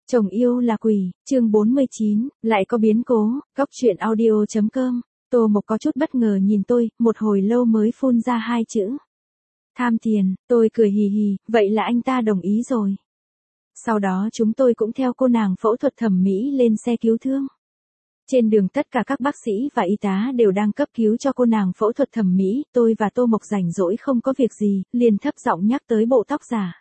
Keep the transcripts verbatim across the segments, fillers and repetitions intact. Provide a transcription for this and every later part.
Chồng yêu là quỷ, chương bốn mươi chín, lại có biến cố, góc truyện audio.com. Tô Mộc có chút bất ngờ nhìn tôi, một hồi lâu mới phun ra hai chữ. Tham tiền, tôi cười hì hì, vậy là anh ta đồng ý rồi. Sau đó chúng tôi cũng theo cô nàng phẫu thuật thẩm mỹ lên xe cứu thương. Trên đường tất cả các bác sĩ và y tá đều đang cấp cứu cho cô nàng phẫu thuật thẩm mỹ, tôi và Tô Mộc rảnh rỗi không có việc gì, liền thấp giọng nhắc tới bộ tóc giả.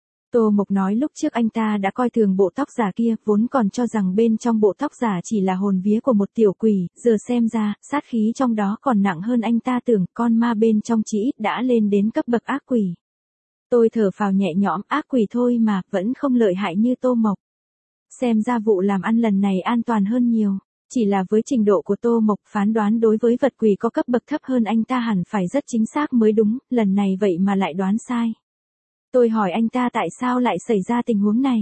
Tô Mộc nói lúc trước anh ta đã coi thường bộ tóc giả kia, vốn còn cho rằng bên trong bộ tóc giả chỉ là hồn vía của một tiểu quỷ, giờ xem ra, sát khí trong đó còn nặng hơn anh ta tưởng, con ma bên trong chỉ ít đã lên đến cấp bậc ác quỷ. Tôi thở phào nhẹ nhõm, ác quỷ thôi mà, vẫn không lợi hại như Tô Mộc. Xem ra vụ làm ăn lần này an toàn hơn nhiều. Chỉ là với trình độ của Tô Mộc, phán đoán đối với vật quỷ có cấp bậc thấp hơn anh ta hẳn phải rất chính xác mới đúng, lần này vậy mà lại đoán sai. Tôi hỏi anh ta tại sao lại xảy ra tình huống này.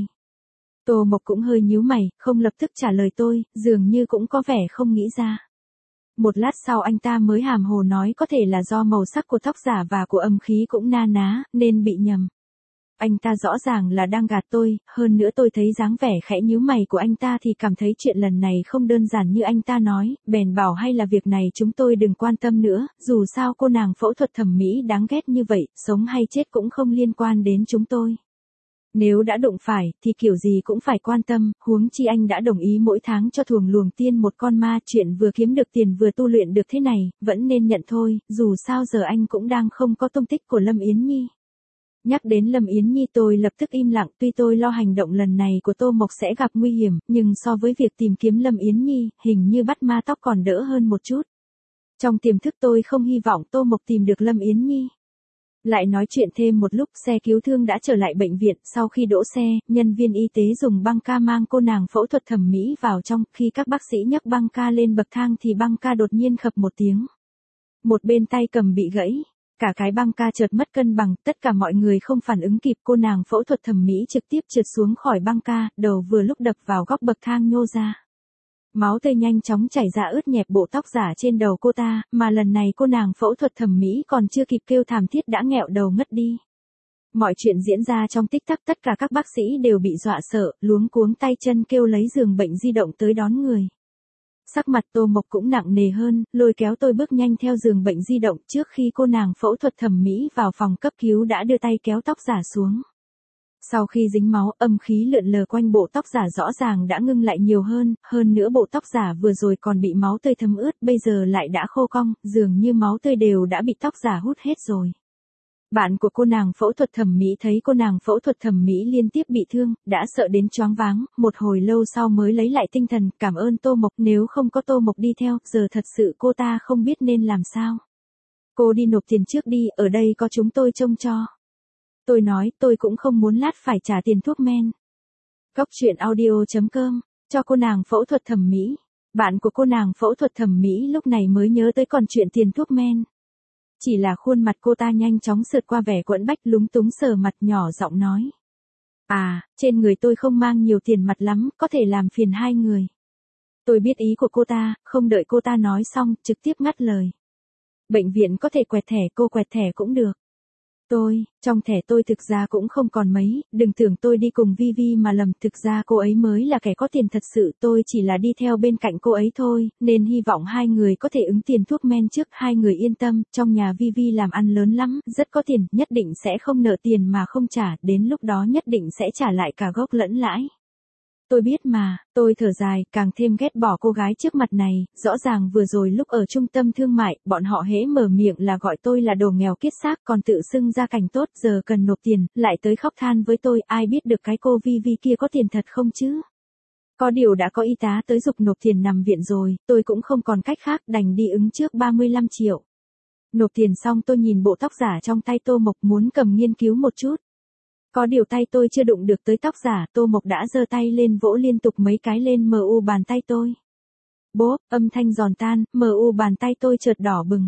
Tô Mộc cũng hơi nhíu mày, không lập tức trả lời tôi, dường như cũng có vẻ không nghĩ ra. Một lát sau anh ta mới hàm hồ nói có thể là do màu sắc của tóc giả và của âm khí cũng na ná, nên bị nhầm. Anh ta rõ ràng là đang gạt tôi, hơn nữa tôi thấy dáng vẻ khẽ nhíu mày của anh ta thì cảm thấy chuyện lần này không đơn giản như anh ta nói, bèn bảo hay là việc này chúng tôi đừng quan tâm nữa, dù sao cô nàng phẫu thuật thẩm mỹ đáng ghét như vậy, sống hay chết cũng không liên quan đến chúng tôi. Nếu đã đụng phải, thì kiểu gì cũng phải quan tâm, huống chi anh đã đồng ý mỗi tháng cho thuồng luồng tiên một con ma, chuyện vừa kiếm được tiền vừa tu luyện được thế này, vẫn nên nhận thôi, dù sao giờ anh cũng đang không có tung tích của Lâm Yến Nhi. Nhắc đến Lâm Yến Nhi tôi lập tức im lặng, tuy tôi lo hành động lần này của Tô Mộc sẽ gặp nguy hiểm, nhưng so với việc tìm kiếm Lâm Yến Nhi, hình như bắt ma tóc còn đỡ hơn một chút. Trong tiềm thức tôi không hy vọng Tô Mộc tìm được Lâm Yến Nhi. Lại nói chuyện thêm một lúc, xe cứu thương đã trở lại bệnh viện, sau khi đỗ xe, nhân viên y tế dùng băng ca mang cô nàng phẫu thuật thẩm mỹ vào trong, khi các bác sĩ nhấc băng ca lên bậc thang thì băng ca đột nhiên khập một tiếng. Một bên tay cầm bị gãy. Cả cái băng ca chợt mất cân bằng, tất cả mọi người không phản ứng kịp, cô nàng phẫu thuật thẩm mỹ trực tiếp trượt xuống khỏi băng ca, đầu vừa lúc đập vào góc bậc thang nhô ra. Máu tươi nhanh chóng chảy ra ướt nhẹp bộ tóc giả trên đầu cô ta, mà lần này cô nàng phẫu thuật thẩm mỹ còn chưa kịp kêu thảm thiết đã nghẹo đầu ngất đi. Mọi chuyện diễn ra trong tích tắc, tất cả các bác sĩ đều bị dọa sợ, luống cuống tay chân kêu lấy giường bệnh di động tới đón người. Sắc mặt Tô Mộc cũng nặng nề hơn, lôi kéo tôi bước nhanh theo giường bệnh di động, trước khi cô nàng phẫu thuật thẩm mỹ vào phòng cấp cứu đã đưa tay kéo tóc giả xuống. Sau khi dính máu, âm khí lượn lờ quanh bộ tóc giả rõ ràng đã ngưng lại nhiều hơn, hơn nữa bộ tóc giả vừa rồi còn bị máu tươi thấm ướt, bây giờ lại đã khô cong, dường như máu tươi đều đã bị tóc giả hút hết rồi. Bạn của cô nàng phẫu thuật thẩm mỹ thấy cô nàng phẫu thuật thẩm mỹ liên tiếp bị thương, đã sợ đến choáng váng, một hồi lâu sau mới lấy lại tinh thần, cảm ơn Tô Mộc, nếu không có Tô Mộc đi theo, giờ thật sự cô ta không biết nên làm sao. Cô đi nộp tiền trước đi, ở đây có chúng tôi trông cho. Tôi nói, tôi cũng không muốn lát phải trả tiền thuốc men. Góc truyện audio.com, cho cô nàng phẫu thuật thẩm mỹ. Bạn của cô nàng phẫu thuật thẩm mỹ lúc này mới nhớ tới còn chuyện tiền thuốc men. Chỉ là khuôn mặt cô ta nhanh chóng sượt qua vẻ quẫn bách, lúng túng sờ mặt, nhỏ giọng nói. À, trên người tôi không mang nhiều tiền mặt lắm, có thể làm phiền hai người. Tôi biết ý của cô ta, không đợi cô ta nói xong, trực tiếp ngắt lời. Bệnh viện có thể quẹt thẻ, cô quẹt thẻ cũng được. Tôi, trong thẻ tôi thực ra cũng không còn mấy, đừng tưởng tôi đi cùng Vi Vi mà lầm, thực ra cô ấy mới là kẻ có tiền thật sự, tôi chỉ là đi theo bên cạnh cô ấy thôi, nên hy vọng hai người có thể ứng tiền thuốc men trước, hai người yên tâm, trong nhà Vi Vi làm ăn lớn lắm, rất có tiền, nhất định sẽ không nợ tiền mà không trả, đến lúc đó nhất định sẽ trả lại cả gốc lẫn lãi. Tôi biết mà, tôi thở dài, càng thêm ghét bỏ cô gái trước mặt này, rõ ràng vừa rồi lúc ở trung tâm thương mại, bọn họ hễ mở miệng là gọi tôi là đồ nghèo kiết xác, còn tự xưng ra cảnh tốt, giờ cần nộp tiền, lại tới khóc than với tôi, ai biết được cái cô Vi Vi kia có tiền thật không chứ? Có điều đã có y tá tới giục nộp tiền nằm viện rồi, tôi cũng không còn cách khác, đành đi ứng trước ba mươi lăm triệu. Nộp tiền xong tôi nhìn bộ tóc giả trong tay Tô Mộc, muốn cầm nghiên cứu một chút. Có điều tay tôi chưa đụng được tới tóc giả, Tô Mộc đã giơ tay lên vỗ liên tục mấy cái lên mờ u bàn tay tôi. Bốp, âm thanh giòn tan, mờ u bàn tay tôi chợt đỏ bừng.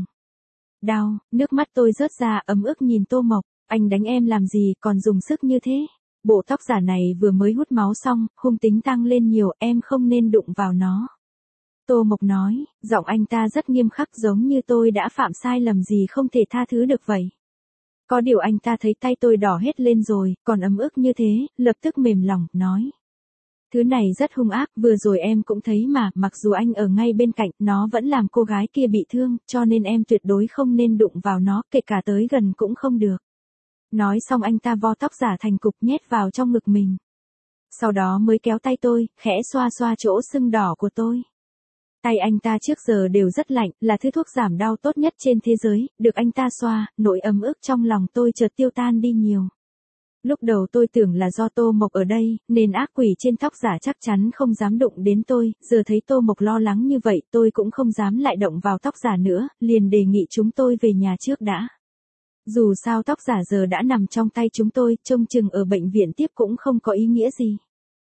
Đau, nước mắt tôi rớt ra, ấm ức nhìn Tô Mộc, anh đánh em làm gì, còn dùng sức như thế. Bộ tóc giả này vừa mới hút máu xong, hung tính tăng lên nhiều, em không nên đụng vào nó. Tô Mộc nói, giọng anh ta rất nghiêm khắc, giống như tôi đã phạm sai lầm gì không thể tha thứ được vậy. Có điều anh ta thấy tay tôi đỏ hết lên rồi, còn ấm ức như thế, lập tức mềm lòng, nói. Thứ này rất hung ác, vừa rồi em cũng thấy mà, mặc dù anh ở ngay bên cạnh, nó vẫn làm cô gái kia bị thương, cho nên em tuyệt đối không nên đụng vào nó, kể cả tới gần cũng không được. Nói xong anh ta vo tóc giả thành cục nhét vào trong ngực mình. Sau đó mới kéo tay tôi, khẽ xoa xoa chỗ sưng đỏ của tôi. Tay anh ta trước giờ đều rất lạnh, là thứ thuốc giảm đau tốt nhất trên thế giới, được anh ta xoa, nỗi ấm ức trong lòng tôi chợt tiêu tan đi nhiều. Lúc đầu tôi tưởng là do Tô Mộc ở đây, nên ác quỷ trên tóc giả chắc chắn không dám đụng đến tôi, giờ thấy Tô Mộc lo lắng như vậy tôi cũng không dám lại động vào tóc giả nữa, liền đề nghị chúng tôi về nhà trước đã. Dù sao tóc giả giờ đã nằm trong tay chúng tôi, trông chừng ở bệnh viện tiếp cũng không có ý nghĩa gì.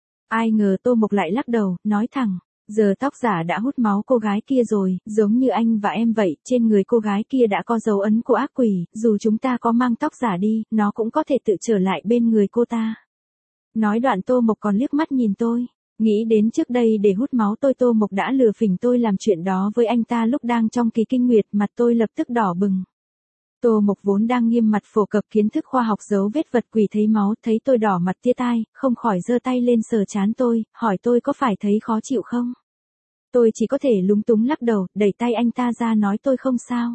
Ai ngờ Tô Mộc lại lắc đầu, nói thẳng, giờ tóc giả đã hút máu cô gái kia rồi, giống như anh và em vậy, trên người cô gái kia đã có dấu ấn của ác quỷ, dù chúng ta có mang tóc giả đi, nó cũng có thể tự trở lại bên người cô ta. Nói đoạn Tô Mộc còn liếc mắt nhìn tôi, nghĩ đến trước đây để hút máu tôi Tô Mộc đã lừa phỉnh tôi làm chuyện đó với anh ta lúc đang trong kỳ kinh nguyệt, mặt tôi lập tức đỏ bừng. Tô Mộc vốn đang nghiêm mặt phổ cập kiến thức khoa học dấu vết vật quỷ thấy máu, thấy tôi đỏ mặt tia tai, không khỏi giơ tay lên sờ trán tôi, hỏi tôi có phải thấy khó chịu không? Tôi chỉ có thể lúng túng lắc đầu, đẩy tay anh ta ra nói tôi không sao.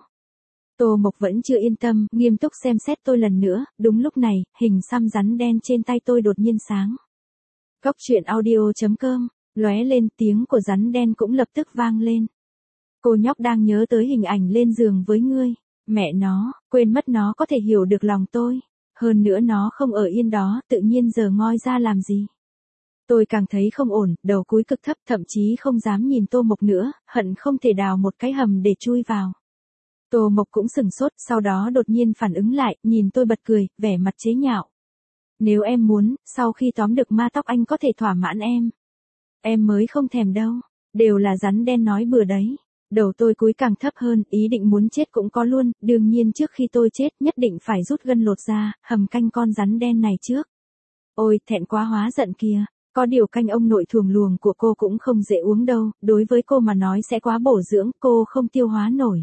Tô Mộc vẫn chưa yên tâm, nghiêm túc xem xét tôi lần nữa, đúng lúc này, hình xăm rắn đen trên tay tôi đột nhiên sáng. Góc truyện audio chấm com, lóe lên, tiếng của rắn đen cũng lập tức vang lên. Cô nhóc đang nhớ tới hình ảnh lên giường với ngươi. Mẹ nó, quên mất nó có thể hiểu được lòng tôi. Hơn nữa nó không ở yên đó, tự nhiên giờ ngoi ra làm gì. Tôi càng thấy không ổn, đầu cúi cực thấp, thậm chí không dám nhìn Tô Mộc nữa, hận không thể đào một cái hầm để chui vào. Tô Mộc cũng sừng sốt, sau đó đột nhiên phản ứng lại, nhìn tôi bật cười, vẻ mặt chế nhạo. Nếu em muốn, sau khi tóm được ma tóc anh có thể thỏa mãn em. Em mới không thèm đâu, đều là rắn đen nói bừa đấy. Đầu tôi cúi càng thấp hơn, ý định muốn chết cũng có luôn, đương nhiên trước khi tôi chết nhất định phải rút gân lột ra, hầm canh con rắn đen này trước. Ôi, thẹn quá hóa giận kìa, có điều canh ông nội thuồng luồng của cô cũng không dễ uống đâu, đối với cô mà nói sẽ quá bổ dưỡng, cô không tiêu hóa nổi.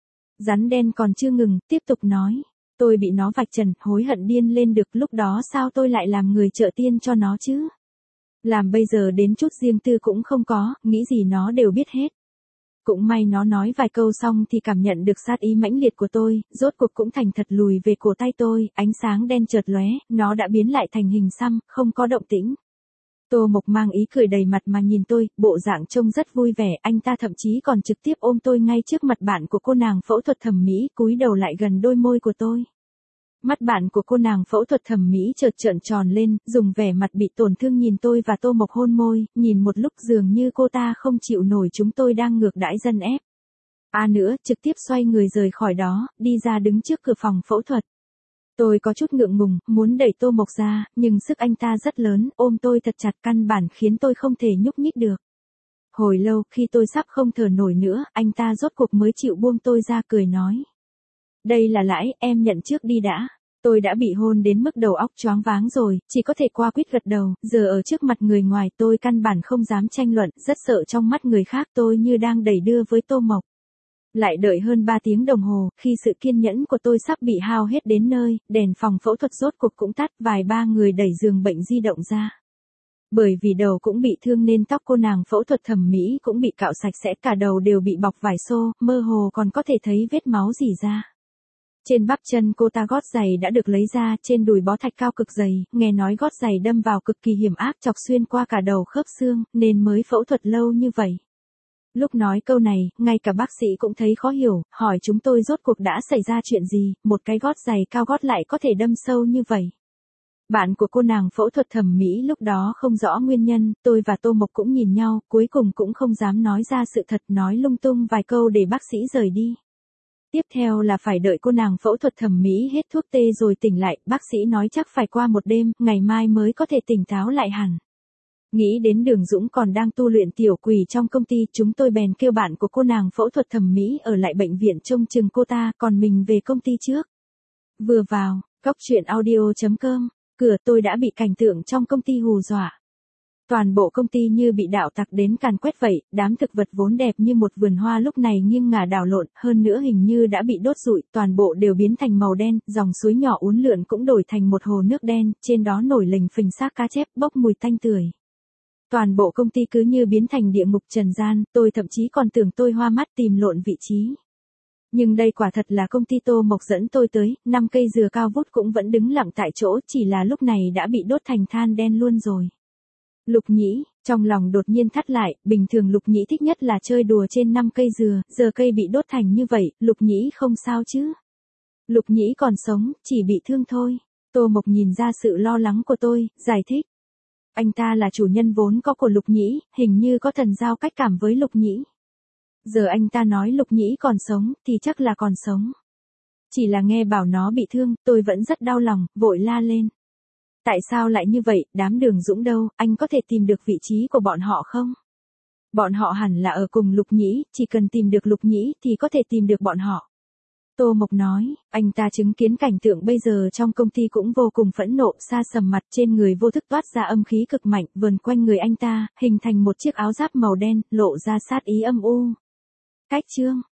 Rắn đen còn chưa ngừng, tiếp tục nói, tôi bị nó vạch trần, hối hận điên lên được, lúc đó sao tôi lại làm người trợ tiên cho nó chứ? Làm bây giờ đến chút riêng tư cũng không có, nghĩ gì nó đều biết hết. Cũng may nó nói vài câu xong thì cảm nhận được sát ý mãnh liệt của tôi, rốt cuộc cũng thành thật lùi về cổ tay tôi, ánh sáng đen chợt lóe, nó đã biến lại thành hình xăm, không có động tĩnh. Tô Mộc mang ý cười đầy mặt mà nhìn tôi, bộ dạng trông rất vui vẻ, anh ta thậm chí còn trực tiếp ôm tôi ngay trước mặt bạn của cô nàng phẫu thuật thẩm mỹ, cúi đầu lại gần đôi môi của tôi. Mắt bạn của cô nàng phẫu thuật thẩm mỹ chợt trợn tròn lên, dùng vẻ mặt bị tổn thương nhìn tôi và Tô Mộc hôn môi, nhìn một lúc dường như cô ta không chịu nổi chúng tôi đang ngược đãi dân ép. À nữa, trực tiếp xoay người rời khỏi đó, đi ra đứng trước cửa phòng phẫu thuật. Tôi có chút ngượng ngùng, muốn đẩy Tô Mộc ra, nhưng sức anh ta rất lớn, ôm tôi thật chặt căn bản khiến tôi không thể nhúc nhích được. Hồi lâu, khi tôi sắp không thở nổi nữa, anh ta rốt cuộc mới chịu buông tôi ra cười nói. Đây là lãi, em nhận trước đi đã. Tôi đã bị hôn đến mức đầu óc choáng váng rồi, chỉ có thể qua quýt gật đầu, giờ ở trước mặt người ngoài tôi căn bản không dám tranh luận, rất sợ trong mắt người khác tôi như đang đẩy đưa với Tô Mộc. Lại đợi hơn ba tiếng đồng hồ, khi sự kiên nhẫn của tôi sắp bị hao hết đến nơi, đèn phòng phẫu thuật rốt cuộc cũng tắt, vài ba người đẩy giường bệnh di động ra. Bởi vì đầu cũng bị thương nên tóc cô nàng phẫu thuật thẩm mỹ cũng bị cạo sạch sẽ, cả đầu đều bị bọc vải xô, mơ hồ còn có thể thấy vết máu rỉ ra. Trên bắp chân cô ta gót giày đã được lấy ra, trên đùi bó thạch cao cực dày, nghe nói gót giày đâm vào cực kỳ hiểm ác chọc xuyên qua cả đầu khớp xương, nên mới phẫu thuật lâu như vậy. Lúc nói câu này, ngay cả bác sĩ cũng thấy khó hiểu, hỏi chúng tôi rốt cuộc đã xảy ra chuyện gì, một cái gót giày cao gót lại có thể đâm sâu như vậy. Bạn của cô nàng phẫu thuật thẩm mỹ lúc đó không rõ nguyên nhân, tôi và Tô Mộc cũng nhìn nhau, cuối cùng cũng không dám nói ra sự thật, nói lung tung vài câu để bác sĩ rời đi. Tiếp theo là phải đợi cô nàng phẫu thuật thẩm mỹ hết thuốc tê rồi tỉnh lại, bác sĩ nói chắc phải qua một đêm, ngày mai mới có thể tỉnh táo lại hẳn. Nghĩ đến Đường Dũng còn đang tu luyện tiểu quỷ trong công ty, chúng tôi bèn kêu bạn của cô nàng phẫu thuật thẩm mỹ ở lại bệnh viện trông chừng cô ta, còn mình về công ty trước. Vừa vào, góc truyện audio chấm com, cửa tôi đã bị cảnh tượng trong công ty hù dọa. Toàn bộ công ty như bị đạo tặc đến càn quét vậy, đám thực vật vốn đẹp như một vườn hoa lúc này nghiêng ngả đảo lộn, hơn nữa hình như đã bị đốt rụi, toàn bộ đều biến thành màu đen, dòng suối nhỏ uốn lượn cũng đổi thành một hồ nước đen, trên đó nổi lềnh phình xác cá chép bốc mùi tanh tưởi. Toàn bộ công ty cứ như biến thành địa ngục trần gian, tôi thậm chí còn tưởng tôi hoa mắt tìm lộn vị trí. Nhưng đây quả thật là công ty Tô Mộc dẫn tôi tới, năm cây dừa cao vút cũng vẫn đứng lặng tại chỗ, chỉ là lúc này đã bị đốt thành than đen luôn rồi. Lục Nhĩ, trong lòng đột nhiên thắt lại, bình thường Lục Nhĩ thích nhất là chơi đùa trên năm cây dừa, giờ cây bị đốt thành như vậy, Lục Nhĩ không sao chứ? Lục Nhĩ còn sống, chỉ bị thương thôi. Tô Mộc nhìn ra sự lo lắng của tôi, giải thích. Anh ta là chủ nhân vốn có của Lục Nhĩ, hình như có thần giao cách cảm với Lục Nhĩ. Giờ anh ta nói Lục Nhĩ còn sống, thì chắc là còn sống. Chỉ là nghe bảo nó bị thương, tôi vẫn rất đau lòng, vội la lên. Tại sao lại như vậy, đám Đường Dũng đâu, anh có thể tìm được vị trí của bọn họ không? Bọn họ hẳn là ở cùng Lục Nhĩ, chỉ cần tìm được Lục Nhĩ thì có thể tìm được bọn họ. Tô Mộc nói, anh ta chứng kiến cảnh tượng bây giờ trong công ty cũng vô cùng phẫn nộ, sa sầm mặt, trên người vô thức toát ra âm khí cực mạnh, vờn quanh người anh ta, hình thành một chiếc áo giáp màu đen, lộ ra sát ý âm u. Cách chương